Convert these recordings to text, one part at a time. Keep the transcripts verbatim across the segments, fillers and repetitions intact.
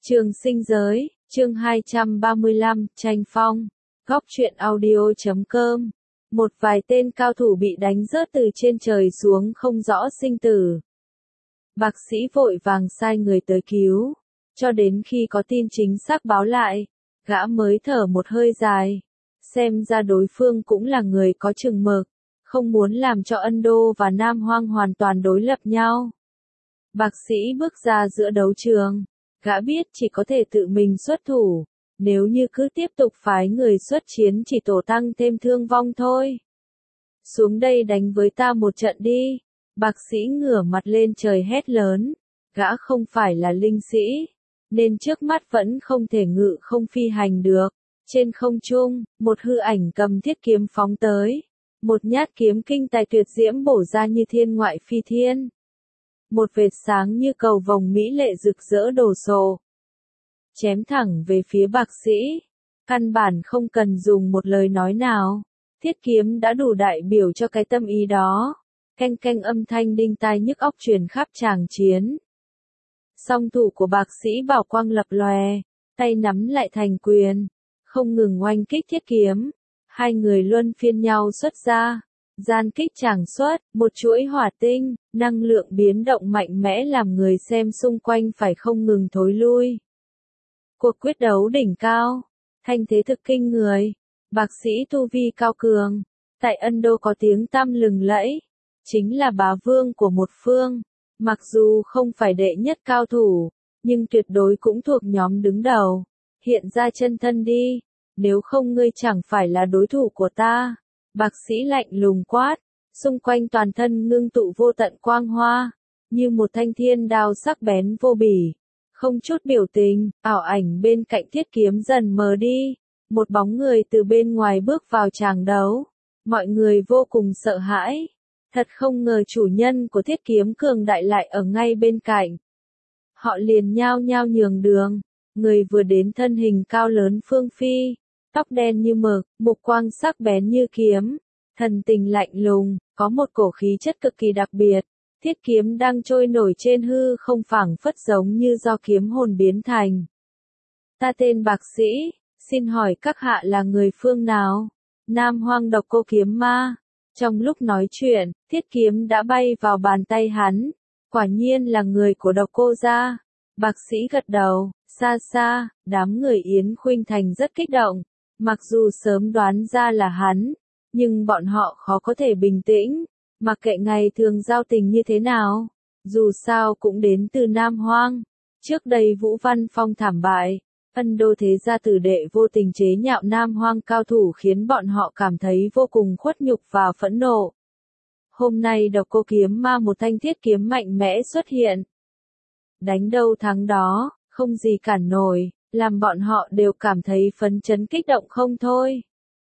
Trường sinh giới, chương hai trăm ba mươi lăm, tranh phong, góc truyện audio chấm com. Một vài tên cao thủ bị đánh rớt từ trên trời xuống không rõ sinh tử. Bác sĩ vội vàng sai người tới cứu, cho đến khi có tin chính xác báo lại, gã mới thở một hơi dài. Xem ra đối phương cũng là người có chừng mực, không muốn làm cho Ân Đô và Nam Hoang hoàn toàn đối lập nhau. Bác sĩ bước ra giữa đấu trường. Gã biết chỉ có thể tự mình xuất thủ, nếu như cứ tiếp tục phái người xuất chiến chỉ tổ tăng thêm thương vong thôi. Xuống đây đánh với ta một trận đi, bác sĩ ngửa mặt lên trời hét lớn, gã không phải là linh sĩ, nên trước mắt vẫn không thể ngự không phi hành được. Trên không trung, một hư ảnh cầm thiết kiếm phóng tới, một nhát kiếm kinh tài tuyệt diễm bổ ra như thiên ngoại phi thiên. Một vệt sáng như cầu vồng mỹ lệ rực rỡ đổ sộ, chém thẳng về phía bác sĩ. Căn bản không cần dùng một lời nói nào, thiết kiếm đã đủ đại biểu cho cái tâm ý đó. Canh canh âm thanh đinh tai nhức óc truyền khắp tràng chiến. Song thủ của bác sĩ bảo quang lập lòe, tay nắm lại thành quyền, không ngừng oanh kích thiết kiếm. Hai người luân phiên nhau xuất ra. Gian kích tràng xuất, một chuỗi hỏa tinh, năng lượng biến động mạnh mẽ làm người xem xung quanh phải không ngừng thối lui. Cuộc quyết đấu đỉnh cao, thanh thế thực kinh người, bác sĩ tu vi cao cường, tại Ân Đô có tiếng tăm lừng lẫy, chính là bá vương của một phương, mặc dù không phải đệ nhất cao thủ, nhưng tuyệt đối cũng thuộc nhóm đứng đầu. Hiện ra chân thân đi, nếu không ngươi chẳng phải là đối thủ của ta. Bác sĩ lạnh lùng quát, xung quanh toàn thân ngưng tụ vô tận quang hoa, như một thanh thiên đao sắc bén vô bỉ, không chút biểu tình. Ảo ảnh bên cạnh thiết kiếm dần mờ đi, một bóng người từ bên ngoài bước vào tràng đấu, mọi người vô cùng sợ hãi, thật không ngờ chủ nhân của thiết kiếm cường đại lại ở ngay bên cạnh. Họ liền nhao nhao nhường đường, người vừa đến thân hình cao lớn phương phi. Tóc đen như mực, mục quang sắc bén như kiếm, thần tình lạnh lùng, có một cổ khí chất cực kỳ đặc biệt. Thiết kiếm đang trôi nổi trên hư không phảng phất giống như do kiếm hồn biến thành. Ta tên bác sĩ, xin hỏi các hạ là người phương nào? Nam Hoang Độc Cô Kiếm Ma. Trong lúc nói chuyện, thiết kiếm đã bay vào bàn tay hắn. Quả nhiên là người của Độc Cô gia. Bác sĩ gật đầu, xa xa, đám người Yến Khuynh Thành rất kích động. Mặc dù sớm đoán ra là hắn, nhưng bọn họ khó có thể bình tĩnh, mặc kệ ngày thường giao tình như thế nào, dù sao cũng đến từ Nam Hoang. Trước đây Vũ Văn Phong thảm bại, Ân Đô thế gia tử đệ vô tình chế nhạo Nam Hoang cao thủ khiến bọn họ cảm thấy vô cùng khuất nhục và phẫn nộ. Hôm nay Độc Cô Kiếm Ma một thanh thiết kiếm mạnh mẽ xuất hiện. Đánh đâu thắng đó, không gì cản nổi. Làm bọn họ đều cảm thấy phấn chấn kích động không thôi.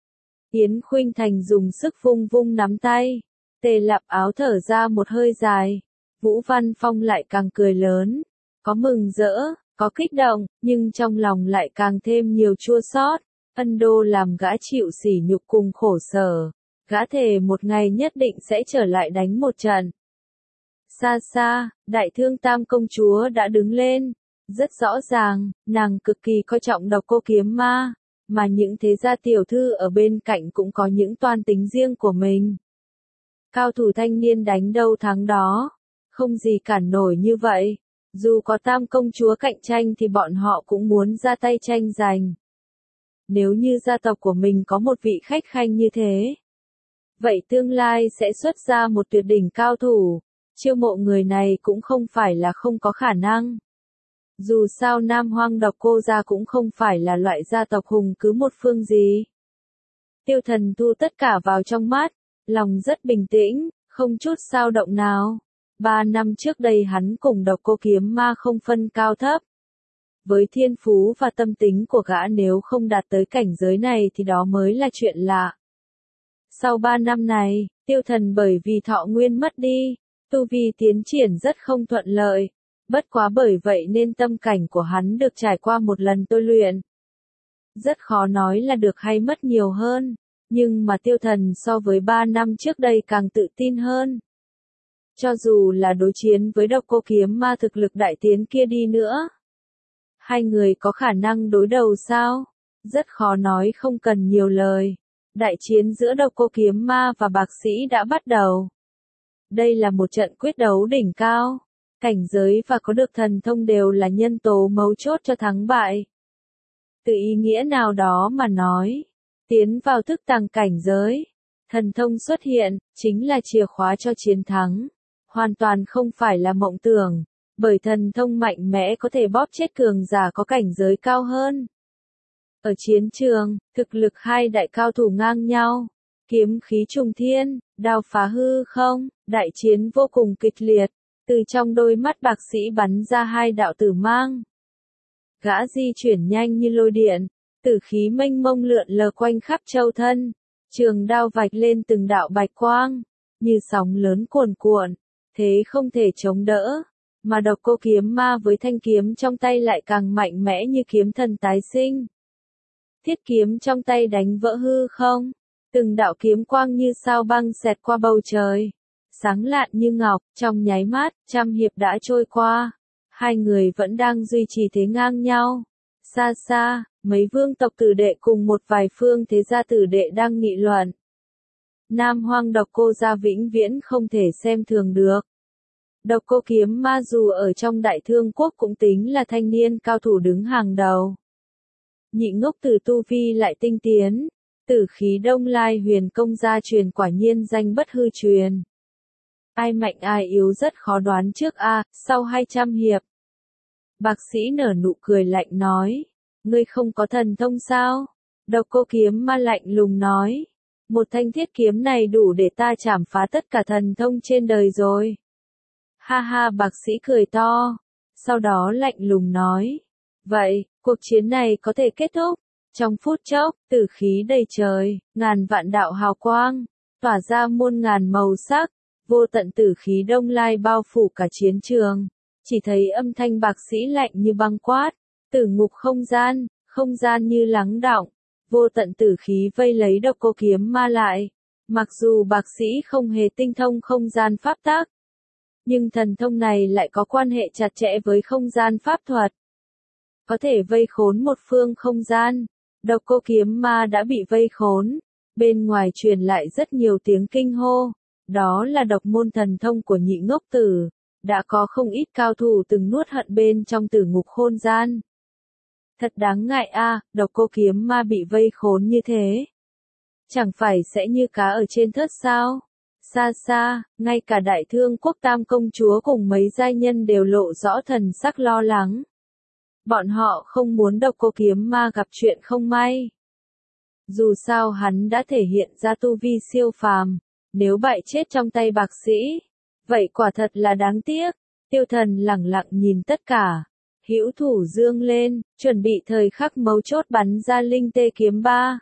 Yến Khuynh Thành dùng sức vung vung nắm tay, Tề Lạp Áo thở ra một hơi dài, Vũ Văn Phong lại càng cười lớn, có mừng rỡ, có kích động, nhưng trong lòng lại càng thêm nhiều chua xót. Ân Đô làm gã chịu sỉ nhục cùng khổ sở, gã thề một ngày nhất định sẽ trở lại đánh một trận. Xa xa, Đại Thương Tam công chúa đã đứng lên. Rất rõ ràng, nàng cực kỳ coi trọng Độc Cô Kiếm Ma, mà những thế gia tiểu thư ở bên cạnh cũng có những toan tính riêng của mình. Cao thủ thanh niên đánh đâu thắng đó, không gì cản nổi như vậy, dù có Tam công chúa cạnh tranh thì bọn họ cũng muốn ra tay tranh giành. Nếu như gia tộc của mình có một vị khách khanh như thế, vậy tương lai sẽ xuất ra một tuyệt đỉnh cao thủ, chiêu mộ người này cũng không phải là không có khả năng. Dù sao Nam Hoang Độc Cô gia cũng không phải là loại gia tộc hùng cứ một phương gì. Tiêu Thần thu tất cả vào trong mắt, lòng rất bình tĩnh, không chút xao động nào. Ba năm trước đây hắn cùng Độc Cô Kiếm Ma không phân cao thấp. Với thiên phú và tâm tính của gã nếu không đạt tới cảnh giới này thì đó mới là chuyện lạ. Sau ba năm này, Tiêu Thần bởi vì thọ nguyên mất đi, tu vi tiến triển rất không thuận lợi. Bất quá bởi vậy nên tâm cảnh của hắn được trải qua một lần tôi luyện. Rất khó nói là được hay mất nhiều hơn, nhưng mà Tiêu Thần so với ba năm trước đây càng tự tin hơn. Cho dù là đối chiến với Độc Cô Kiếm Ma thực lực đại tiến kia đi nữa, Hai người có khả năng đối đầu sao? Rất khó nói, không cần nhiều lời. Đại chiến giữa Độc Cô Kiếm Ma và Bạc Sĩ đã bắt đầu. Đây là một trận quyết đấu đỉnh cao. Cảnh giới và có được thần thông đều là nhân tố mấu chốt cho thắng bại. Từ ý nghĩa nào đó mà nói, tiến vào thức tàng cảnh giới, thần thông xuất hiện, chính là chìa khóa cho chiến thắng. Hoàn toàn không phải là mộng tưởng, bởi thần thông mạnh mẽ có thể bóp chết cường giả có cảnh giới cao hơn. Ở chiến trường, thực lực hai đại cao thủ ngang nhau, kiếm khí trùng thiên, đao phá hư không, đại chiến vô cùng kịch liệt, từ trong đôi mắt Bạc Sĩ bắn ra hai đạo tử mang. Gã di chuyển nhanh như lôi điện, tử khí mênh mông lượn lờ quanh khắp châu thân, trường đao vạch lên từng đạo bạch quang, như sóng lớn cuồn cuộn, thế không thể chống đỡ, mà Độc Cô Kiếm Ma với thanh kiếm trong tay lại càng mạnh mẽ như kiếm thần tái sinh. Thiết kiếm trong tay đánh vỡ hư không, từng đạo kiếm quang như sao băng xẹt qua bầu trời, sáng lạn như ngọc, trong nháy mắt, trăm hiệp đã trôi qua, hai người vẫn đang duy trì thế ngang nhau. Xa xa, mấy vương tộc tử đệ cùng một vài phương thế gia tử đệ đang nghị luận. Nam Hoang Độc Cô gia vĩnh viễn không thể xem thường được. Độc Cô Kiếm Ma dù ở trong Đại Thương Quốc cũng tính là thanh niên cao thủ đứng hàng đầu. Nhị Ngốc Tử tu vi lại tinh tiến, tử khí Đông Lai Huyền Công gia truyền quả nhiên danh bất hư truyền. Ai mạnh ai yếu rất khó đoán trước a, à, sau hai trăm hiệp. Bạc Sĩ nở nụ cười lạnh nói, ngươi không có thần thông sao? Độc Cô Kiếm Ma lạnh lùng nói, một thanh thiết kiếm này đủ để ta chảm phá tất cả thần thông trên đời rồi. Ha ha, Bạc Sĩ cười to, sau đó lạnh lùng nói, vậy, cuộc chiến này có thể kết thúc. Trong phút chốc, tử khí đầy trời, ngàn vạn đạo hào quang, tỏa ra muôn ngàn màu sắc, vô tận tử khí Đông Lai bao phủ cả chiến trường. Chỉ thấy âm thanh Bạc Sĩ lạnh như băng quát, tử ngục không gian, không gian như lắng đọng, vô tận tử khí vây lấy Độc Cô Kiếm Ma lại. Mặc dù Bạc Sĩ không hề tinh thông không gian pháp tắc, nhưng thần thông này lại có quan hệ chặt chẽ với không gian pháp thuật. Có thể vây khốn một phương không gian. Độc Cô Kiếm Ma đã bị vây khốn, bên ngoài truyền lại rất nhiều tiếng kinh hô, đó là độc môn thần thông của Nhị Ngốc Tử, đã có không ít cao thủ từng nuốt hận bên trong tử ngục khôn gian. Thật đáng ngại a, à, Độc Cô Kiếm Ma bị vây khốn như thế. Chẳng phải sẽ như cá ở trên thớt sao? Xa xa, ngay cả Đại Thương Quốc Tam công chúa cùng mấy giai nhân đều lộ rõ thần sắc lo lắng. Bọn họ không muốn Độc Cô Kiếm Ma gặp chuyện không may. Dù sao hắn đã thể hiện ra tu vi siêu phàm, nếu bại chết trong tay Bạc Sĩ, vậy quả thật là đáng tiếc. Tiêu Thần lẳng lặng nhìn tất cả, hữu thủ dương lên, chuẩn bị thời khắc mấu chốt bắn ra linh tê kiếm ba.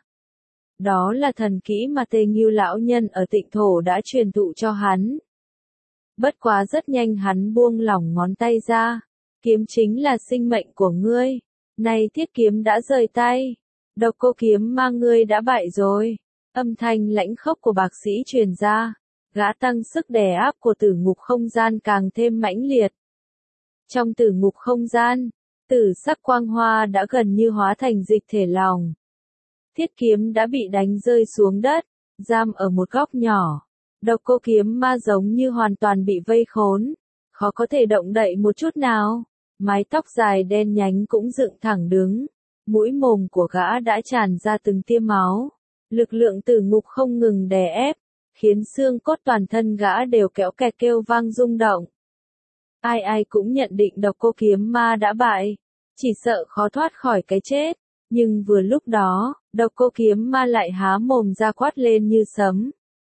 Đó là thần kỹ mà Tề Ngưu lão nhân ở Tịnh Thổ đã truyền thụ cho hắn. Bất quá rất nhanh hắn buông lỏng ngón tay ra. Kiếm chính là sinh mệnh của ngươi. Này thiết kiếm đã rời tay. Độc Cô Kiếm Ma ngươi đã bại rồi. Âm thanh lãnh khốc của Bạc Sĩ truyền ra. Gã tăng sức đè áp của tử ngục không gian càng thêm mãnh liệt. Trong tử ngục không gian, tử sắc quang hoa đã gần như hóa thành dịch thể lòng. Thiết kiếm đã bị đánh rơi xuống đất, giam ở một góc nhỏ. Độc Cô Kiếm Ma giống như hoàn toàn bị vây khốn, khó có thể động đậy một chút nào. Mái tóc dài đen nhánh cũng dựng thẳng đứng, mũi mồm của gã đã tràn ra từng tia máu. Lực lượng tử ngục không ngừng đè ép, khiến xương cốt toàn thân gã đều kéo kẹt kêu vang rung động. Ai ai cũng nhận định Độc Cô Kiếm Ma đã bại, chỉ sợ khó thoát khỏi cái chết. Nhưng vừa lúc đó, Độc Cô Kiếm Ma lại há mồm ra quát lên như sấm.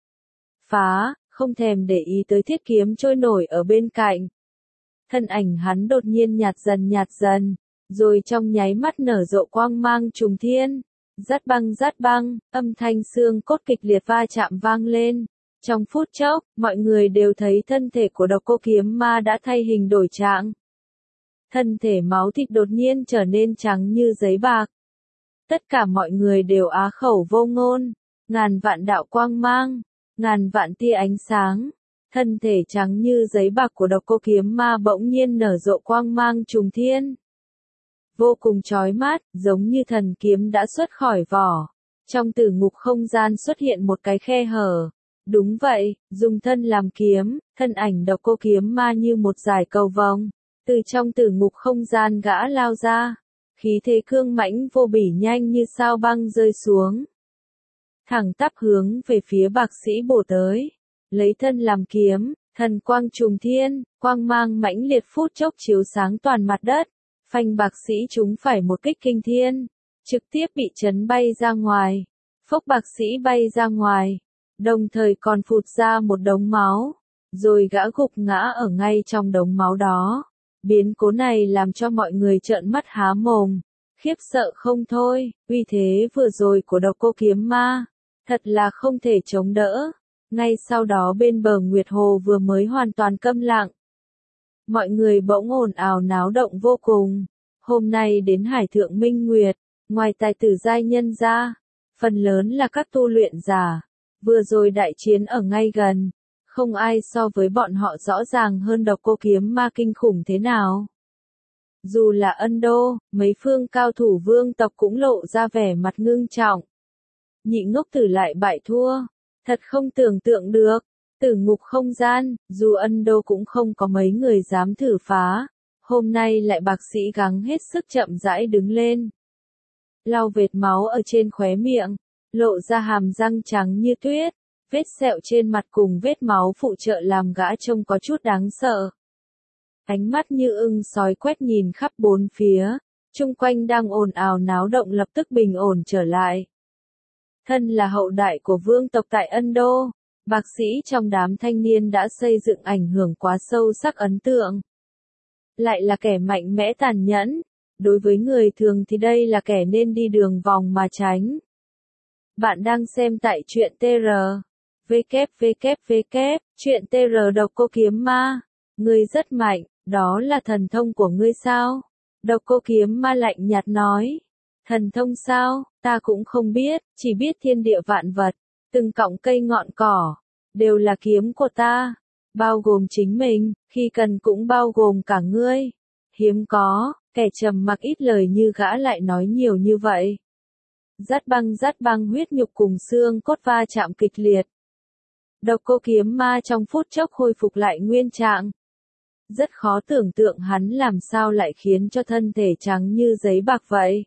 Phá, không thèm để ý tới thiết kiếm trôi nổi ở bên cạnh. Thân ảnh hắn đột nhiên nhạt dần nhạt dần, rồi trong nháy mắt nở rộ quang mang trùng thiên. Rát băng rát băng, âm thanh xương cốt kịch liệt va chạm vang lên. Trong phút chốc, mọi người đều thấy thân thể của Độc Cô Kiếm Ma đã thay hình đổi trạng. Thân thể máu thịt đột nhiên trở nên trắng như giấy bạc. Tất cả mọi người đều á khẩu vô ngôn, ngàn vạn đạo quang mang, ngàn vạn tia ánh sáng. Thân thể trắng như giấy bạc của Độc Cô Kiếm Ma bỗng nhiên nở rộ quang mang trùng thiên. vô cùng chói mắt, giống như thần kiếm đã xuất khỏi vỏ. Trong tử ngục không gian xuất hiện một cái khe hở. Đúng vậy, dùng thân làm kiếm, thân ảnh Độc Cô Kiếm Ma như một dải cầu vồng, từ trong tử ngục không gian gã lao ra, khí thế cương mãnh vô bỉ nhanh như sao băng rơi xuống, thẳng tắp hướng về phía Bạc Sĩ bổ tới, lấy thân làm kiếm, thần quang trùng thiên, quang mang mãnh liệt phút chốc chiếu sáng toàn mặt đất, phanh Bạc Sĩ chúng phải một kích kinh thiên, trực tiếp bị chấn bay ra ngoài, phốc Bạc Sĩ bay ra ngoài, đồng thời còn phụt ra một đống máu, rồi gã gục ngã ở ngay trong đống máu đó. Biến cố này làm cho mọi người trợn mắt há mồm, khiếp sợ không thôi, uy thế vừa rồi của Độc Cô Kiếm Ma, thật là không thể chống đỡ. Ngay sau đó bên bờ Nguyệt Hồ vừa mới hoàn toàn câm lặng. Mọi người bỗng ồn ào náo động vô cùng. Hôm nay đến Hải Thượng Minh Nguyệt, ngoài tài tử giai nhân ra, phần lớn là các tu luyện giả. Vừa rồi đại chiến ở ngay gần, không ai so với bọn họ rõ ràng hơn Độc Cô Kiếm Ma kinh khủng thế nào. Dù là Ân Đô, mấy phương cao thủ vương tộc cũng lộ ra vẻ mặt ngưng trọng. Nhị Ngốc Tử lại bại thua, thật không tưởng tượng được. Tử ngục không gian, dù Ân Đô cũng không có mấy người dám thử phá, hôm nay lại Bạc Sĩ gắng hết sức chậm rãi đứng lên. Lau vệt máu ở trên khóe miệng, lộ ra hàm răng trắng như tuyết, vết sẹo trên mặt cùng vết máu phụ trợ làm gã trông có chút đáng sợ. Ánh mắt như ưng sói quét nhìn khắp bốn phía, chung quanh đang ồn ào náo động lập tức bình ổn trở lại. Thân là hậu đại của vương tộc tại Ân Đô, Bạc Sĩ trong đám thanh niên đã xây dựng ảnh hưởng quá sâu sắc ấn tượng. Lại là kẻ mạnh mẽ tàn nhẫn, đối với người thường thì đây là kẻ nên đi đường vòng mà tránh. Bạn đang xem tại truyện tê rờ. vê kép vê kép vê kép, truyện tê rờ Độc Cô Kiếm Ma. Ngươi rất mạnh, đó là thần thông của ngươi sao? Độc Cô Kiếm Ma lạnh nhạt nói. Thần thông sao, ta cũng không biết, chỉ biết thiên địa vạn vật, từng cọng cây ngọn cỏ, đều là kiếm của ta, bao gồm chính mình, khi cần cũng bao gồm cả ngươi. Hiếm có, kẻ trầm mặc ít lời như gã lại nói nhiều như vậy. Dắt băng dắt băng huyết nhục cùng xương cốt va chạm kịch liệt. Độc Cô Kiếm Ma trong phút chốc khôi phục lại nguyên trạng. Rất khó tưởng tượng hắn làm sao lại khiến cho thân thể trắng như giấy bạc vậy.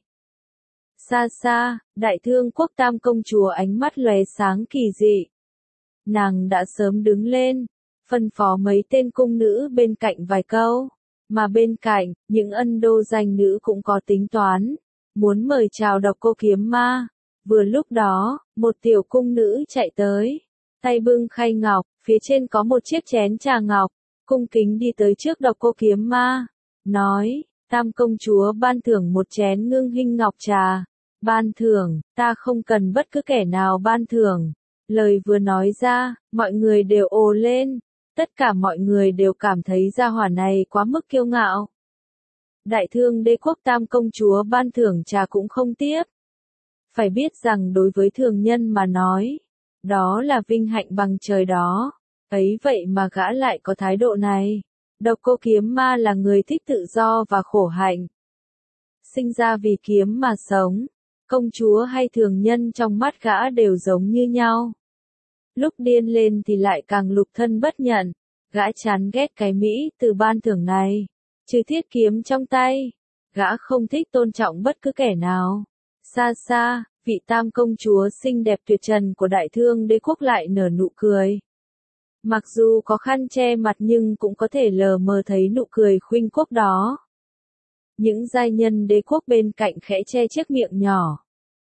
Xa xa, Đại Thương Quốc Tam công chúa ánh mắt lóe sáng kỳ dị. Nàng đã sớm đứng lên, phân phó mấy tên cung nữ bên cạnh vài câu, mà bên cạnh, những Ân Đô danh nữ cũng có tính toán, muốn mời chào Độc Cô Kiếm Ma. Vừa lúc đó, một tiểu cung nữ chạy tới, tay bưng khay ngọc, phía trên có một chiếc chén trà ngọc, cung kính đi tới trước Độc Cô Kiếm Ma, nói, Tam công chúa ban thưởng một chén ngưng hinh ngọc trà. Ban thưởng, ta không cần bất cứ kẻ nào ban thưởng. Lời vừa nói ra, mọi người đều ồ lên, tất cả mọi người đều cảm thấy gia hỏa này quá mức kiêu ngạo. Đại Thương Đế quốc Tam công chúa ban thưởng trà cũng không tiếp. Phải biết rằng đối với thường nhân mà nói, đó là vinh hạnh bằng trời đó. Ấy vậy mà gã lại có thái độ này. Độc Cô Kiếm Ma là người thích tự do và khổ hạnh. Sinh ra vì kiếm mà sống. Công chúa hay thường nhân trong mắt gã đều giống như nhau. Lúc điên lên thì lại càng lục thân bất nhận. Gã chán ghét cái mỹ từ ban thưởng này. Trừ thiết kiếm trong tay. Gã không thích tôn trọng bất cứ kẻ nào. Xa xa, vị Tam công chúa xinh đẹp tuyệt trần của Đại Thương Đế quốc lại nở nụ cười. Mặc dù có khăn che mặt nhưng cũng có thể lờ mờ thấy nụ cười khuynh quốc đó. Những giai nhân đế quốc bên cạnh khẽ che chiếc miệng nhỏ.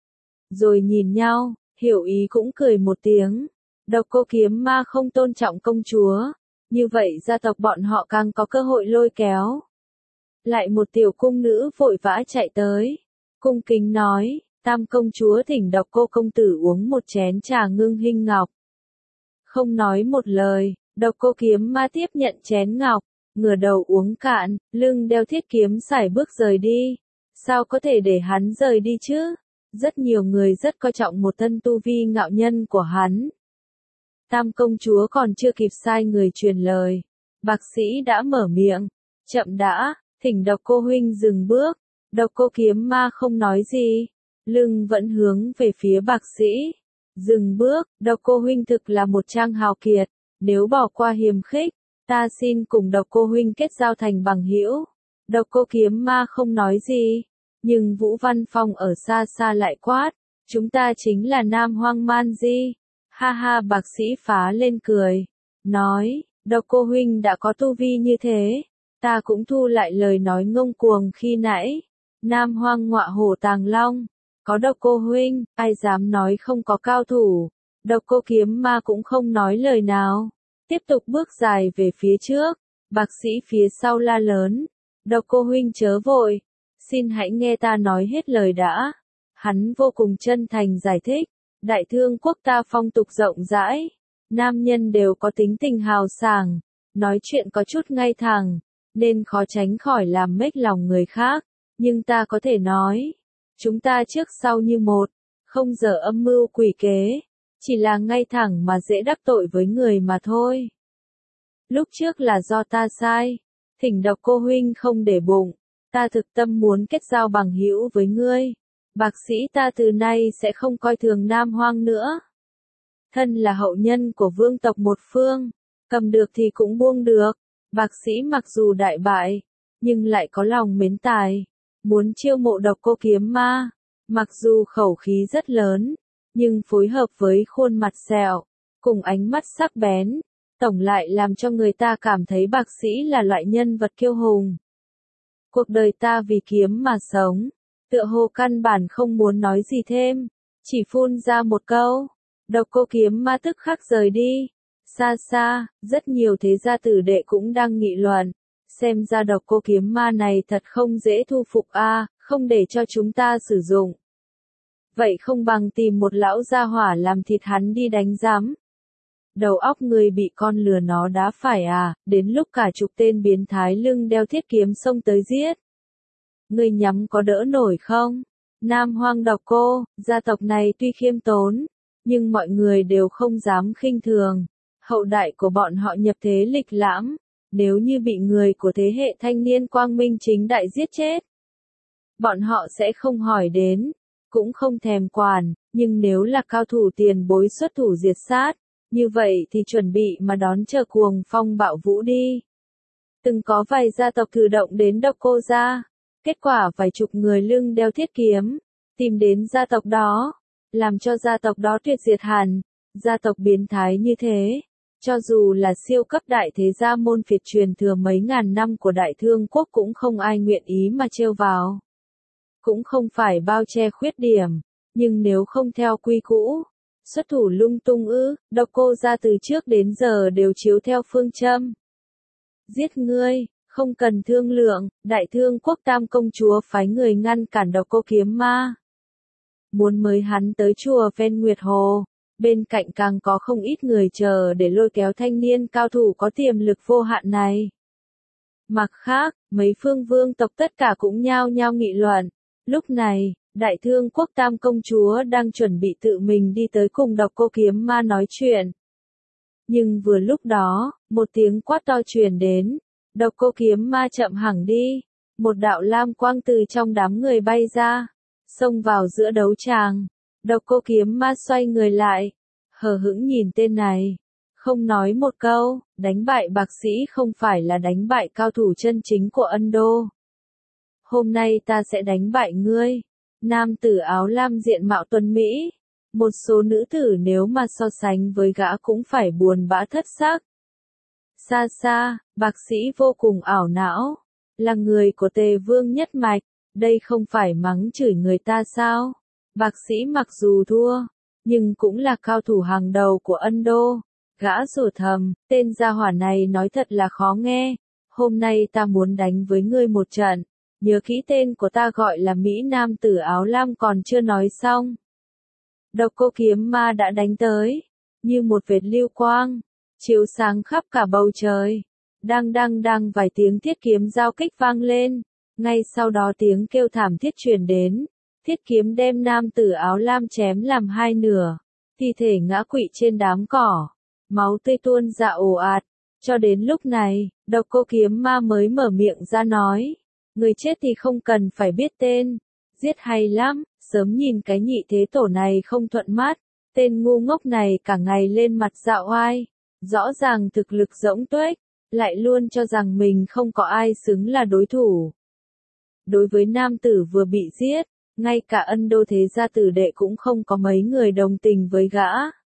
Rồi nhìn nhau, hiểu ý cũng cười một tiếng. Độc Cô Kiếm Ma không tôn trọng công chúa. Như vậy gia tộc bọn họ càng có cơ hội lôi kéo. Lại một tiểu cung nữ vội vã chạy tới. Cung kính nói, Tam công chúa thỉnh Độc Cô công tử uống một chén trà ngưng hinh ngọc. Không nói một lời, Độc Cô Kiếm Ma tiếp nhận chén ngọc, ngửa đầu uống cạn, lưng đeo thiết kiếm sải bước rời đi. Sao có thể để hắn rời đi chứ? Rất nhiều người rất coi trọng một thân tu vi ngạo nhân của hắn. Tam công chúa còn chưa kịp sai người truyền lời. Bạc Sĩ đã mở miệng. Chậm đã, thỉnh Độc Cô huynh dừng bước. Độc Cô Kiếm Ma không nói gì, lưng vẫn hướng về phía bạc sĩ. Dừng bước, Độc Cô huynh thực là một trang hào kiệt, nếu bỏ qua hiềm khích, ta xin cùng Độc Cô huynh kết giao thành bằng hữu. Độc Cô Kiếm Ma không nói gì, nhưng Vũ Văn Phong ở xa xa lại quát, chúng ta chính là Nam Hoang Man Di. Ha ha, bạc sĩ phá lên cười, nói, Độc Cô huynh đã có tu vi như thế, ta cũng thu lại lời nói ngông cuồng khi nãy. Nam Hoang Ngọa Hổ Tàng Long, có Độc Cô huynh, ai dám nói không có cao thủ. Độc Cô Kiếm Ma cũng không nói lời nào, tiếp tục bước dài về phía trước. Bạc sĩ phía sau la lớn, Độc Cô huynh chớ vội, xin hãy nghe ta nói hết lời đã. Hắn vô cùng chân thành giải thích, Đại Thương quốc ta phong tục rộng rãi, nam nhân đều có tính tình hào sảng, nói chuyện có chút ngay thẳng, nên khó tránh khỏi làm mếch lòng người khác, nhưng ta có thể nói, chúng ta trước sau như một, không dở âm mưu quỷ kế, chỉ là ngay thẳng mà dễ đắc tội với người mà thôi. Lúc trước là do ta sai, thỉnh Độc Cô huynh không để bụng, ta thực tâm muốn kết giao bằng hữu với ngươi. Bạc sĩ ta từ nay sẽ không coi thường Nam Hoang nữa. Thân là hậu nhân của vương tộc một phương, cầm được thì cũng buông được. Bạc sĩ mặc dù đại bại, nhưng lại có lòng mến tài, muốn chiêu mộ Độc Cô Kiếm Ma. Mặc dù khẩu khí rất lớn, nhưng phối hợp với khuôn mặt sẹo, cùng ánh mắt sắc bén, tổng lại làm cho người ta cảm thấy bạc sĩ là loại nhân vật kiêu hùng. Cuộc đời ta vì kiếm mà sống, tựa hồ căn bản không muốn nói gì thêm, chỉ phun ra một câu, Độc Cô Kiếm Ma tức khắc rời đi. Xa xa, rất nhiều thế gia tử đệ cũng đang nghị luận, xem ra Độc Cô Kiếm Ma này thật không dễ thu phục a, à, không để cho chúng ta sử dụng. Vậy không bằng tìm một lão gia hỏa làm thịt hắn đi đánh giám. Đầu óc người bị con lừa nó đá phải à, đến lúc cả chục tên biến thái lưng đeo thiết kiếm xông tới giết. Người nhắm có đỡ nổi không? Nam Hoang Độc Cô, gia tộc này tuy khiêm tốn, nhưng mọi người đều không dám khinh thường. Hậu đại của bọn họ nhập thế lịch lãm, nếu như bị người của thế hệ thanh niên quang minh chính đại giết chết, bọn họ sẽ không hỏi đến, cũng không thèm quản, nhưng nếu là cao thủ tiền bối xuất thủ diệt sát, như vậy thì chuẩn bị mà đón chờ cuồng phong bạo vũ đi. Từng có vài gia tộc cử động đến Độc Cô gia, kết quả vài chục người lưng đeo thiết kiếm, tìm đến gia tộc đó, làm cho gia tộc đó tuyệt diệt hẳn. Gia tộc biến thái như thế, cho dù là siêu cấp đại thế gia môn phiệt truyền thừa mấy ngàn năm của Đại Thương quốc cũng không ai nguyện ý mà trêu vào. Cũng không phải bao che khuyết điểm, nhưng nếu không theo quy cũ, xuất thủ lung tung ư, Độc Cô gia từ trước đến giờ đều chiếu theo phương châm. Giết ngươi, không cần thương lượng, Đại Thương quốc Tam công chúa phái người ngăn cản Độc Cô Kiếm Ma. Muốn mời hắn tới chùa ven Nguyệt Hồ, bên cạnh càng có không ít người chờ để lôi kéo thanh niên cao thủ có tiềm lực vô hạn này. Mặt khác, mấy phương vương tộc tất cả cũng nhao nhao nghị luận. Lúc này, Đại Thương quốc Tam công chúa đang chuẩn bị tự mình đi tới cùng Độc Cô Kiếm Ma nói chuyện. Nhưng vừa lúc đó, một tiếng quát to truyền đến, Độc Cô Kiếm Ma chậm hẳn đi, một đạo lam quang từ trong đám người bay ra, xông vào giữa đấu tràng. Độc Cô Kiếm Ma xoay người lại, hờ hững nhìn tên này, không nói một câu. Đánh bại bạc sĩ không phải là đánh bại cao thủ chân chính của Ân Đô. Hôm nay ta sẽ đánh bại ngươi. Nam tử áo lam diện mạo tuấn mỹ, một số nữ tử nếu mà so sánh với gã cũng phải buồn bã thất sắc. Xa xa, bạc sĩ vô cùng ảo não, là người của Tề Vương nhất mạch, đây không phải mắng chửi người ta sao? Bạc sĩ mặc dù thua, nhưng cũng là cao thủ hàng đầu của Ân Đô. Gã rủa thầm, tên gia hỏa này nói thật là khó nghe, hôm nay ta muốn đánh với ngươi một trận, nhớ kỹ tên của ta gọi là Mỹ Nam tử áo lam còn chưa nói xong. Độc Cô Kiếm Ma đã đánh tới, như một vệt lưu quang, chiếu sáng khắp cả bầu trời. Đang đang đang vài tiếng thiết kiếm giao kích vang lên, ngay sau đó tiếng kêu thảm thiết truyền đến, thiết kiếm đem nam tử áo lam chém làm hai nửa, thi thể ngã quỵ trên đám cỏ, máu tươi tuôn ra ồ ạt. Cho đến lúc này, Độc Cô Kiếm Ma mới mở miệng ra nói, Người chết thì không cần phải biết tên. Giết hay lắm, sớm nhìn cái nhị thế tổ này không thuận mắt. Tên ngu ngốc này cả ngày lên mặt dạo oai. Rõ ràng thực lực rỗng tuếch, lại luôn cho rằng mình không có ai xứng là đối thủ. Đối với nam tử vừa bị giết, ngay cả Ân Đô thế gia tử đệ cũng không có mấy người đồng tình với gã.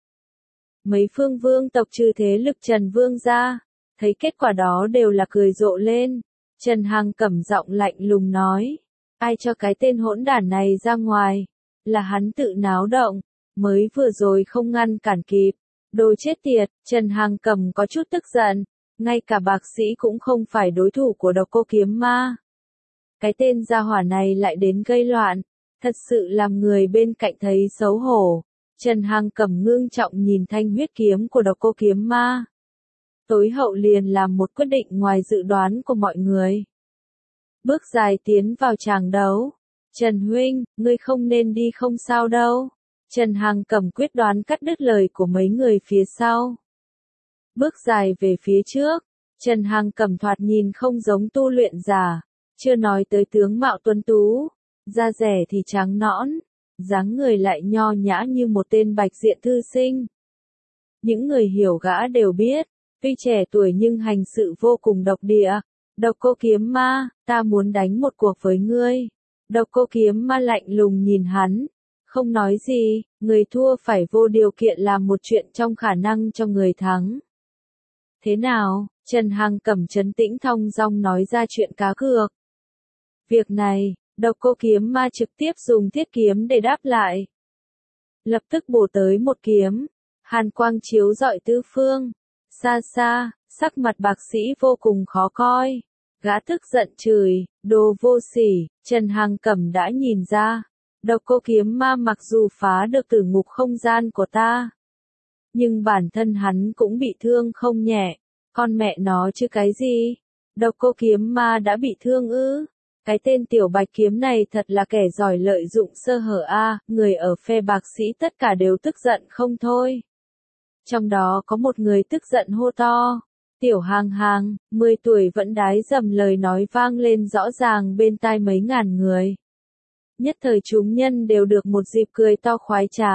Mấy phương vương tộc trừ thế lực Trần Vương ra, thấy kết quả đó đều là cười rộ lên. Trần Hằng cẩm giọng lạnh lùng nói, ai cho cái tên hỗn đản này ra ngoài, là hắn tự náo động, mới vừa rồi không ngăn cản kịp. Đồ chết tiệt, Trần Hằng cẩm có chút tức giận, ngay cả bác sĩ cũng không phải đối thủ của Độc Cô Kiếm Ma. Cái tên gia hỏa này lại đến gây loạn, thật sự làm người bên cạnh thấy xấu hổ. Trần Hằng cẩm ngưng trọng nhìn thanh huyết kiếm của Độc Cô Kiếm Ma. Tối hậu liền làm một quyết định ngoài dự đoán của mọi người. Bước dài tiến vào tràng đấu. Trần huynh, ngươi không nên đi không sao đâu. Trần Hằng cẩm quyết đoán cắt đứt lời của mấy người phía sau. Bước dài về phía trước, Trần Hằng cẩm thoạt nhìn không giống tu luyện giả, chưa nói tới tướng mạo tuấn tú, da rẻ thì trắng nõn, dáng người lại nho nhã như một tên bạch diện thư sinh. Những người hiểu gã đều biết, tuy trẻ tuổi nhưng hành sự vô cùng độc địa. Độc Cô Kiếm Ma, ta muốn đánh một cuộc với ngươi. Độc Cô Kiếm Ma lạnh lùng nhìn hắn, không nói gì, người thua phải vô điều kiện làm một chuyện trong khả năng cho người thắng. Thế nào? Trần Hằng cẩm trấn tĩnh thong dong nói ra chuyện cá cược. Việc này, Độc Cô Kiếm Ma trực tiếp dùng thiết kiếm để đáp lại. Lập tức bổ tới một kiếm, hàn quang chiếu rọi tứ phương. Xa xa, sắc mặt bác sĩ vô cùng khó coi. Gã tức giận chửi, đồ vô sỉ. Trần Hằng cẩm đã nhìn ra. Độc Cô Kiếm Ma mặc dù phá được tử ngục không gian của ta, nhưng bản thân hắn cũng bị thương không nhẹ. Con mẹ nó chứ cái gì? Độc Cô Kiếm Ma đã bị thương ư? Cái tên tiểu bạch kiếm này thật là kẻ giỏi lợi dụng sơ hở a. Người ở phe bác sĩ tất cả đều tức giận không thôi. Trong đó có một người tức giận hô to. Tiểu Hàng Hàng, mười tuổi vẫn đái dầm, lời nói vang lên rõ ràng bên tai mấy ngàn người. Nhất thời chúng nhân đều được một dịp cười to khoái trá.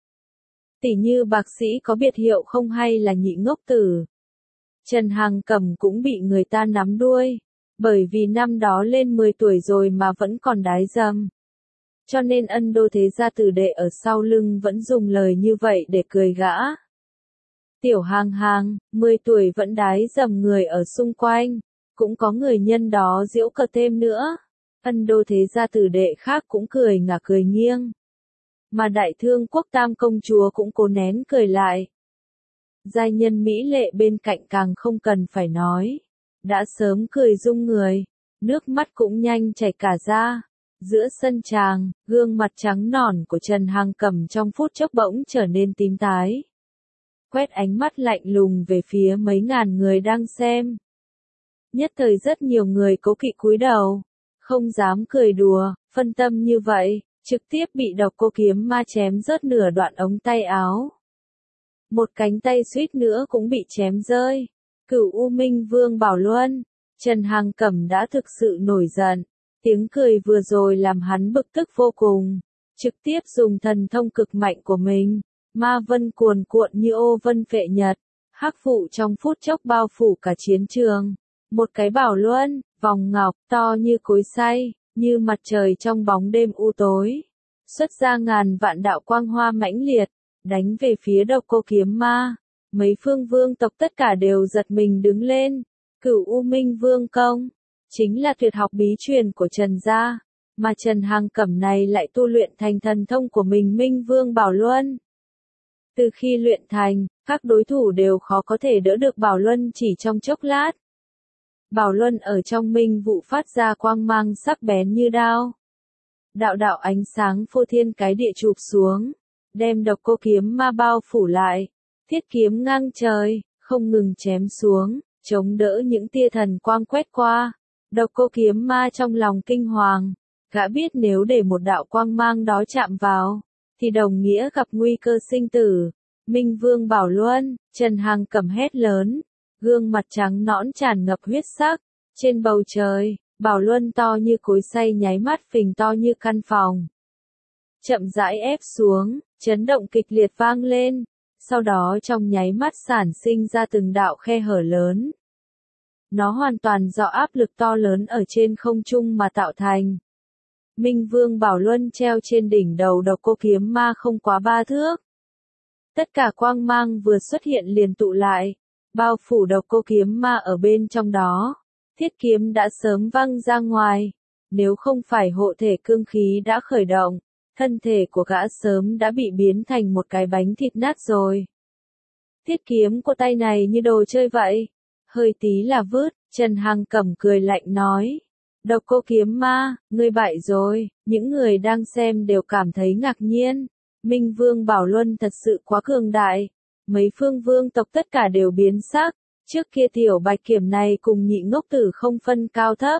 Tỉ như bác sĩ có biệt hiệu không hay là nhị ngốc tử. Trần Hằng cẩm cũng bị người ta nắm đuôi, bởi vì năm đó lên mười tuổi rồi mà vẫn còn đái dầm. Cho nên Ân Đô thế gia tử đệ ở sau lưng vẫn dùng lời như vậy để cười gã. Tiểu Hàng Hàng, mười tuổi vẫn đái dầm, người ở xung quanh, cũng có người nhân đó giễu cợt thêm nữa. Ân Đô thế gia tử đệ khác cũng cười ngả cười nghiêng. Mà Đại Thương Quốc Tam công chúa cũng cố nén cười lại. Giai nhân mỹ lệ bên cạnh càng không cần phải nói. Đã sớm cười rung người, nước mắt cũng nhanh chảy cả ra. Giữa sân tràng, gương mặt trắng nõn của Trần Hằng cẩm trong phút chốc bỗng trở nên tím tái. Quét ánh mắt lạnh lùng về phía mấy ngàn người đang xem. Nhất thời rất nhiều người cố kỵ cúi đầu, không dám cười đùa, phân tâm như vậy, trực tiếp bị Độc Cô Kiếm Ma chém rớt nửa đoạn ống tay áo. Một cánh tay suýt nữa cũng bị chém rơi. Cửu U Minh Vương Bảo Luân, Trần Hằng cẩm đã thực sự nổi giận. Tiếng cười vừa rồi làm hắn bực tức vô cùng, trực tiếp dùng thần thông cực mạnh của mình. Ma vân cuồn cuộn như ô vân phệ nhật, hắc vụ trong phút chốc bao phủ cả chiến trường. Một cái bảo luân, vòng ngọc, to như cối xay, như mặt trời trong bóng đêm u tối. Xuất ra ngàn vạn đạo quang hoa mãnh liệt, đánh về phía Độc Cô Kiếm Ma. Mấy phương vương tộc tất cả đều giật mình đứng lên. Cửu U Minh Vương công, chính là tuyệt học bí truyền của Trần gia, mà Trần Hằng cẩm này lại tu luyện thành thần thông của mình Minh Vương Bảo Luân. Từ khi luyện thành, các đối thủ đều khó có thể đỡ được Bảo Luân chỉ trong chốc lát. Bảo Luân ở trong minh vụ phát ra quang mang sắc bén như đao. Đạo đạo ánh sáng phô thiên cái địa chụp xuống, đem Độc Cô Kiếm Ma bao phủ lại. Thiết kiếm ngang trời, không ngừng chém xuống, chống đỡ những tia thần quang quét qua. Độc Cô Kiếm Ma trong lòng kinh hoàng, gã biết nếu để một đạo quang mang đó chạm vào, thì đồng nghĩa gặp nguy cơ sinh tử. Minh Vương Bảo Luân, Trần Hằng cẩm hét lớn, gương mặt trắng nõn tràn ngập huyết sắc. Trên bầu trời, Bảo Luân to như cối xay nháy mắt phình to như căn phòng. Chậm rãi ép xuống, chấn động kịch liệt vang lên, sau đó trong nháy mắt sản sinh ra từng đạo khe hở lớn. Nó hoàn toàn do áp lực to lớn ở trên không trung mà tạo thành. Minh Vương Bảo Luân treo trên đỉnh đầu độc cô kiếm ma không quá ba thước. Tất cả quang mang vừa xuất hiện liền tụ lại, bao phủ độc cô kiếm ma ở bên trong đó. Thiết kiếm đã sớm văng ra ngoài, nếu không phải hộ thể cương khí đã khởi động, thân thể của gã sớm đã bị biến thành một cái bánh thịt nát rồi. Thiết kiếm của tay này như đồ chơi vậy, hơi tí là vứt. Trần Hằng Cẩm cười lạnh nói. Độc cô kiếm ma, ngươi bại rồi, những người đang xem đều cảm thấy ngạc nhiên. Minh Vương Bảo Luân thật sự quá cường đại, mấy phương vương tộc tất cả đều biến sắc, trước kia tiểu bạch kiểm này cùng nhị ngốc tử không phân cao thấp.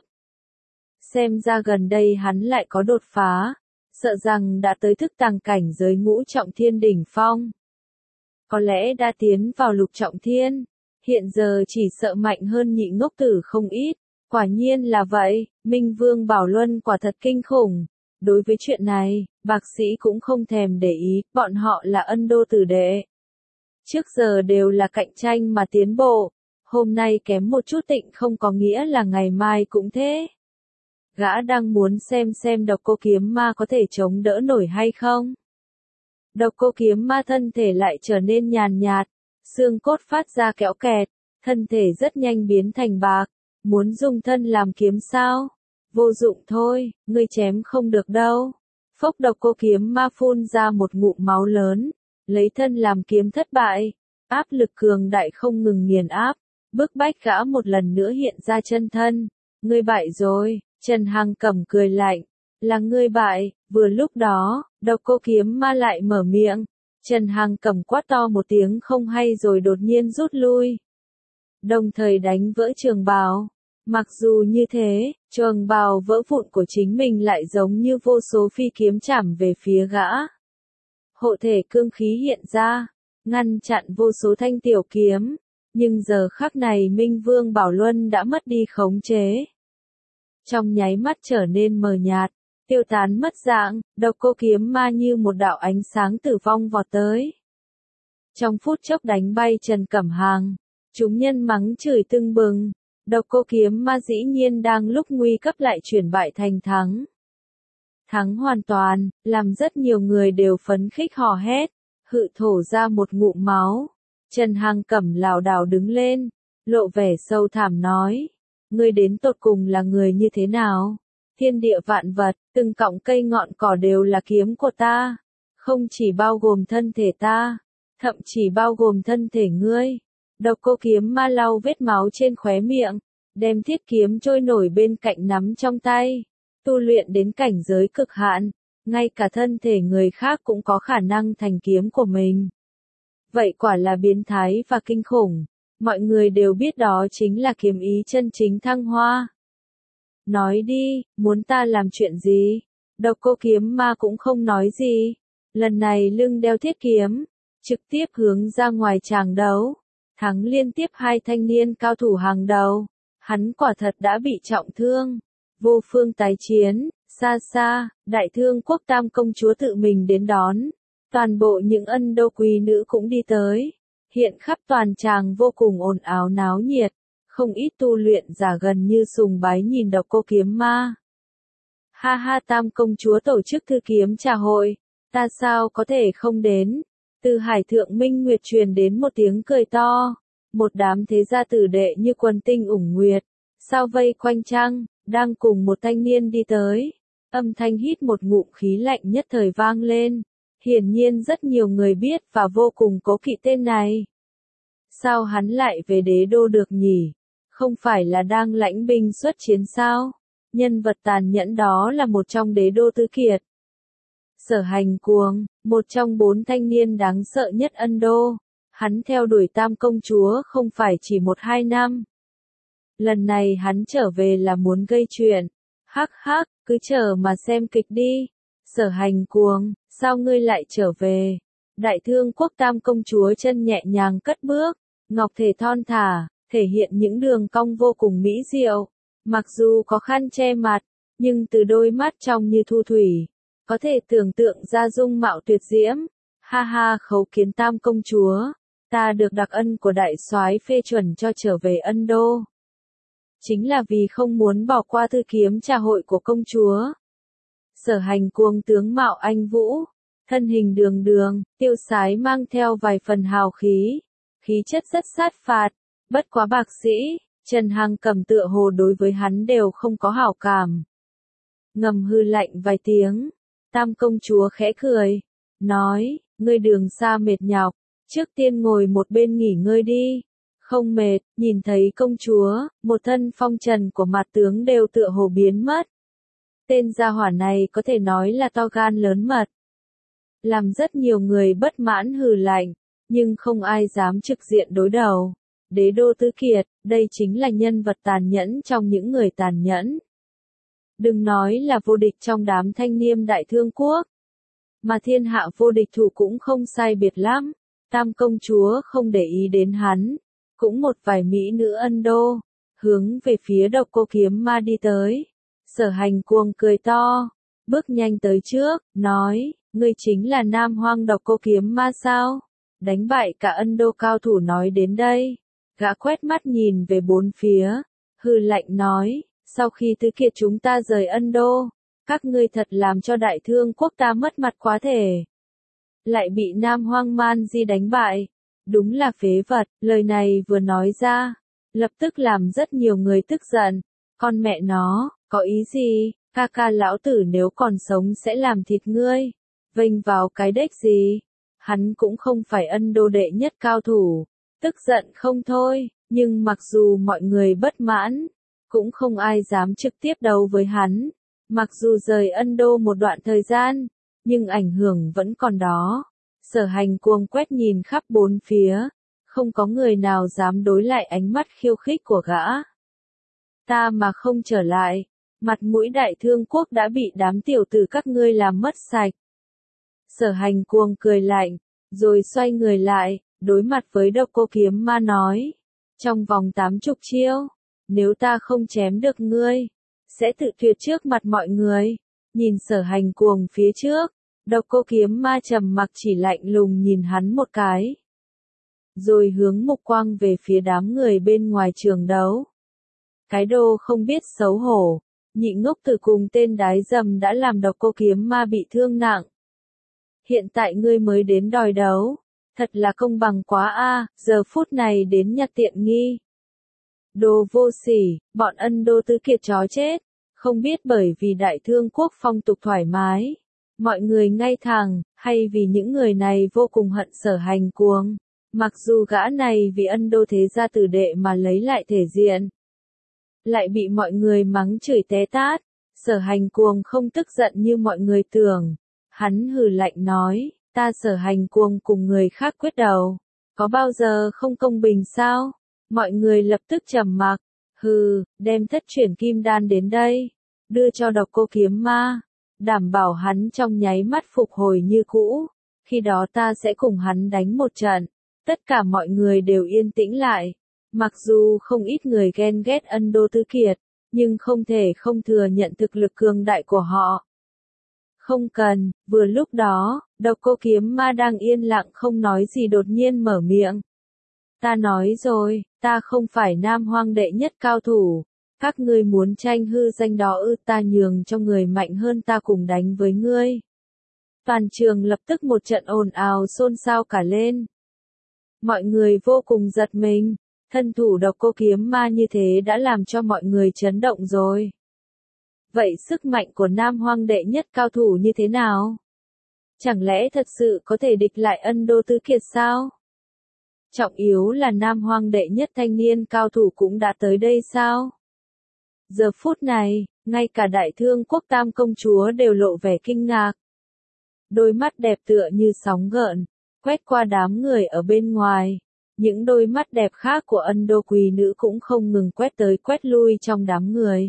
Xem ra gần đây hắn lại có đột phá, sợ rằng đã tới thức tàng cảnh giới ngũ trọng thiên đỉnh phong. Có lẽ đã tiến vào lục trọng thiên, hiện giờ chỉ sợ mạnh hơn nhị ngốc tử không ít. Quả nhiên là vậy, Minh Vương Bảo Luân quả thật kinh khủng. Đối với chuyện này, bác sĩ cũng không thèm để ý, bọn họ là ân đô tử đệ. Trước giờ đều là cạnh tranh mà tiến bộ, hôm nay kém một chút tịnh không có nghĩa là ngày mai cũng thế. Gã đang muốn xem xem độc cô kiếm ma có thể chống đỡ nổi hay không. Độc cô kiếm ma thân thể lại trở nên nhàn nhạt, xương cốt phát ra kẽo kẹt, thân thể rất nhanh biến thành bạc. Muốn dùng thân làm kiếm sao? Vô dụng thôi, ngươi chém không được đâu. Phốc độc cô kiếm ma phun ra một ngụm máu lớn, lấy thân làm kiếm thất bại. Áp lực cường đại không ngừng nghiền áp, bức bách gã một lần nữa hiện ra chân thân. Ngươi bại rồi, Trần Hằng Cẩm cười lạnh. Là ngươi bại, vừa lúc đó, độc cô kiếm ma lại mở miệng. Trần Hằng Cẩm quát to một tiếng không hay rồi đột nhiên rút lui. Đồng thời đánh vỡ trường bào. Mặc dù như thế, trường bào vỡ vụn của chính mình lại giống như vô số phi kiếm chạm về phía gã. Hộ thể cương khí hiện ra, ngăn chặn vô số thanh tiểu kiếm, nhưng giờ khắc này Minh Vương Bảo Luân đã mất đi khống chế. Trong nháy mắt trở nên mờ nhạt, tiêu tán mất dạng, độc cô kiếm ma như một đạo ánh sáng tử vong vọt tới. Trong phút chốc đánh bay Trần Cẩm Hằng, chúng nhân mắng chửi tưng bừng. Độc cô kiếm ma dĩ nhiên đang lúc nguy cấp lại chuyển bại thành thắng. Thắng hoàn toàn, làm rất nhiều người đều phấn khích hò hét, hự thổ ra một ngụm máu. Trần Hằng Cẩm lảo đảo đứng lên, lộ vẻ sâu thẳm nói, ngươi đến tột cùng là người như thế nào? Thiên địa vạn vật, từng cọng cây ngọn cỏ đều là kiếm của ta, không chỉ bao gồm thân thể ta, thậm chỉ bao gồm thân thể ngươi. Độc cô kiếm ma lau vết máu trên khóe miệng, đem thiết kiếm trôi nổi bên cạnh nắm trong tay, tu luyện đến cảnh giới cực hạn, ngay cả thân thể người khác cũng có khả năng thành kiếm của mình. Vậy quả là biến thái và kinh khủng, mọi người đều biết đó chính là kiếm ý chân chính thăng hoa. Nói đi, muốn ta làm chuyện gì? Độc cô kiếm ma cũng không nói gì, lần này lưng đeo thiết kiếm, trực tiếp hướng ra ngoài tràng đấu. Thắng liên tiếp hai thanh niên cao thủ hàng đầu, hắn quả thật đã bị trọng thương. Vô phương tái chiến, xa xa, đại thương quốc tam công chúa tự mình đến đón. Toàn bộ những ân đô quý nữ cũng đi tới. Hiện khắp toàn tràng vô cùng ồn ào náo nhiệt, không ít tu luyện giả gần như sùng bái nhìn độc cô kiếm ma. Ha ha, tam công chúa tổ chức thư kiếm trà hội, ta sao có thể không đến. Từ Hải Thượng Minh Nguyệt truyền đến một tiếng cười to, một đám thế gia tử đệ như quần tinh ủng nguyệt, sao vây quanh trăng, đang cùng một thanh niên đi tới. Âm thanh hít một ngụm khí lạnh nhất thời vang lên, hiển nhiên rất nhiều người biết và vô cùng cố kỵ tên này. Sao hắn lại về đế đô được nhỉ? Không phải là đang lãnh binh xuất chiến sao? Nhân vật tàn nhẫn đó là một trong đế đô tứ kiệt. Sở Hành Cuồng, một trong bốn thanh niên đáng sợ nhất Ân Đô, hắn theo đuổi tam công chúa không phải chỉ một hai năm. Lần này hắn trở về là muốn gây chuyện, hắc hắc, cứ chờ mà xem kịch đi. Sở Hành Cuồng, sao ngươi lại trở về? Đại thương quốc tam công chúa chân nhẹ nhàng cất bước, ngọc thể thon thả, thể hiện những đường cong vô cùng mỹ diệu. Mặc dù có khăn che mặt, nhưng từ đôi mắt trong như thu thủy, có thể tưởng tượng ra dung mạo tuyệt diễm. Ha ha, Khấu Kiến Tam công chúa, ta được đặc ân của đại soái phê chuẩn cho trở về Ân Đô. Chính là vì không muốn bỏ qua thư kiếm trà hội của công chúa. Sở Hành Cuồng tướng mạo anh vũ, thân hình đường đường, tiêu sái mang theo vài phần hào khí, khí chất rất sát phạt, bất quá bạc sĩ, Trần Hằng Cầm tựa hồ đối với hắn đều không có hảo cảm. Ngầm hư lạnh vài tiếng, Tam công chúa khẽ cười, nói, ngươi đường xa mệt nhọc, trước tiên ngồi một bên nghỉ ngơi đi. Không mệt, nhìn thấy công chúa, một thân phong trần của mặt tướng đều tựa hồ biến mất. Tên gia hỏa này có thể nói là to gan lớn mật. Làm rất nhiều người bất mãn hừ lạnh, nhưng không ai dám trực diện đối đầu. Đế đô Tứ Kiệt, đây chính là nhân vật tàn nhẫn trong những người tàn nhẫn. Đừng nói là vô địch trong đám thanh niêm đại thương quốc, mà thiên hạ vô địch thủ cũng không sai biệt lắm. Tam công chúa không để ý đến hắn, cũng một vài mỹ nữ Ân Đô, hướng về phía Độc Cô Kiếm Ma đi tới. Sở Hành Cuồng cười to, bước nhanh tới trước, nói, ngươi chính là Nam Hoang Độc Cô Kiếm Ma sao? Đánh bại cả Ân Đô cao thủ nói đến đây, gã quét mắt nhìn về bốn phía, hừ lạnh nói, sau khi Tứ Kiệt chúng ta rời Ân Đô, các ngươi thật làm cho đại thương quốc ta mất mặt quá thể. Lại bị Nam Hoang Man Di đánh bại. Đúng là phế vật, lời này vừa nói ra, lập tức làm rất nhiều người tức giận. Con mẹ nó, có ý gì, ca ca lão tử nếu còn sống sẽ làm thịt ngươi. Vênh vào cái đếch gì, hắn cũng không phải Ân Đô đệ nhất cao thủ. Tức giận không thôi, nhưng mặc dù mọi người bất mãn, cũng không ai dám trực tiếp đấu với hắn. Mặc dù rời Ân Đô một đoạn thời gian, nhưng ảnh hưởng vẫn còn đó. Sở Hành Cuồng quét nhìn khắp bốn phía, không có người nào dám đối lại ánh mắt khiêu khích của gã. Ta mà không trở lại, mặt mũi đại thương quốc đã bị đám tiểu tử các ngươi làm mất sạch. Sở Hành Cuồng cười lạnh, rồi xoay người lại, đối mặt với Độc Cô Kiếm Ma nói, trong vòng tám chục chiêu, nếu ta không chém được ngươi, sẽ tự tuyệt trước mặt mọi người. Nhìn Sở Hành Cuồng phía trước, Độc Cô Kiếm Ma trầm mặc chỉ lạnh lùng nhìn hắn một cái, rồi hướng mục quang về phía đám người bên ngoài trường đấu. Cái đồ không biết xấu hổ, nhị ngốc tử cùng tên đái dầm đã làm Độc Cô Kiếm Ma bị thương nặng. Hiện tại ngươi mới đến đòi đấu, thật là công bằng quá a, giờ phút này đến nhặt tiện nghi. Đồ vô sỉ, bọn Ân Đô Tứ Kiệt chó chết, không biết bởi vì đại thương quốc phong tục thoải mái, mọi người ngay thẳng, hay vì những người này vô cùng hận Sở Hành Cuồng. Mặc dù gã này vì Ân Đô thế gia tử đệ mà lấy lại thể diện, lại bị mọi người mắng chửi té tát, Sở Hành Cuồng không tức giận như mọi người tưởng. Hắn hừ lạnh nói, ta Sở Hành Cuồng cùng người khác quyết đầu, có bao giờ không công bình sao? Mọi người lập tức trầm mặc, hừ, đem thất chuyển kim đan đến đây, đưa cho Độc Cô Kiếm Ma, đảm bảo hắn trong nháy mắt phục hồi như cũ, khi đó ta sẽ cùng hắn đánh một trận. Tất cả mọi người đều yên tĩnh lại, mặc dù không ít người ghen ghét Ân Đô Tứ Kiệt, nhưng không thể không thừa nhận thực lực cường đại của họ. Không cần, vừa lúc đó, Độc Cô Kiếm Ma đang yên lặng không nói gì đột nhiên mở miệng. Ta nói rồi, ta không phải Nam Hoang đệ nhất cao thủ, các ngươi muốn tranh hư danh đó ư, ta nhường cho người mạnh hơn ta cùng đánh với ngươi. Toàn trường lập tức một trận ồn ào xôn xao cả lên. Mọi người vô cùng giật mình, thân thủ Độc Cô Kiếm Ma như thế đã làm cho mọi người chấn động rồi. Vậy sức mạnh của Nam Hoang đệ nhất cao thủ như thế nào? Chẳng lẽ thật sự có thể địch lại Ân Đô Tứ Kiệt sao? Trọng yếu là Nam Hoang đệ nhất thanh niên cao thủ cũng đã tới đây sao? Giờ phút này, ngay cả đại thương quốc Tam công chúa đều lộ vẻ kinh ngạc. Đôi mắt đẹp tựa như sóng gợn, quét qua đám người ở bên ngoài. Những đôi mắt đẹp khác của Ân Đô quý nữ cũng không ngừng quét tới quét lui trong đám người.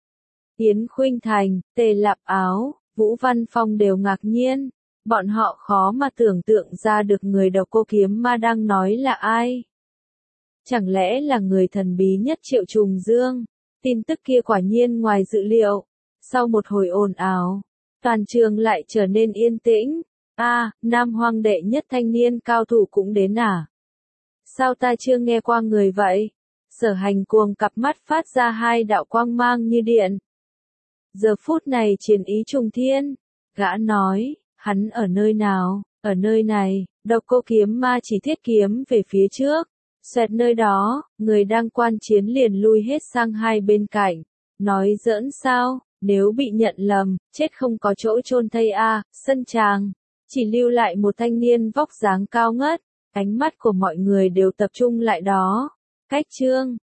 Yến Khuynh Thành, Tề Lạp Áo, Vũ Văn Phong đều ngạc nhiên. Bọn họ khó mà tưởng tượng ra được người Độc Cô Kiếm Ma đang nói là ai. Chẳng lẽ là người thần bí nhất Triệu Trùng Dương? Tin tức kia quả nhiên ngoài dự liệu. Sau một hồi ồn ào, toàn trường lại trở nên yên tĩnh. A, à, Nam Hoang đệ nhất thanh niên cao thủ cũng đến à? Sao ta chưa nghe qua người vậy? Sở Hành cuồng cặp mắt phát ra hai đạo quang mang như điện. Giờ phút này chiến ý trùng thiên. Gã nói, hắn ở nơi nào? Ở nơi này, Độc Cô kiếm ma chỉ thiết kiếm về phía trước. Xoẹt nơi đó, người đang quan chiến liền lui hết sang hai bên cạnh. Nói giỡn sao, nếu bị nhận lầm, chết không có chỗ chôn thây a, à, sân tràng. Chỉ lưu lại một thanh niên vóc dáng cao ngất. Ánh mắt của mọi người đều tập trung lại đó. Cách chương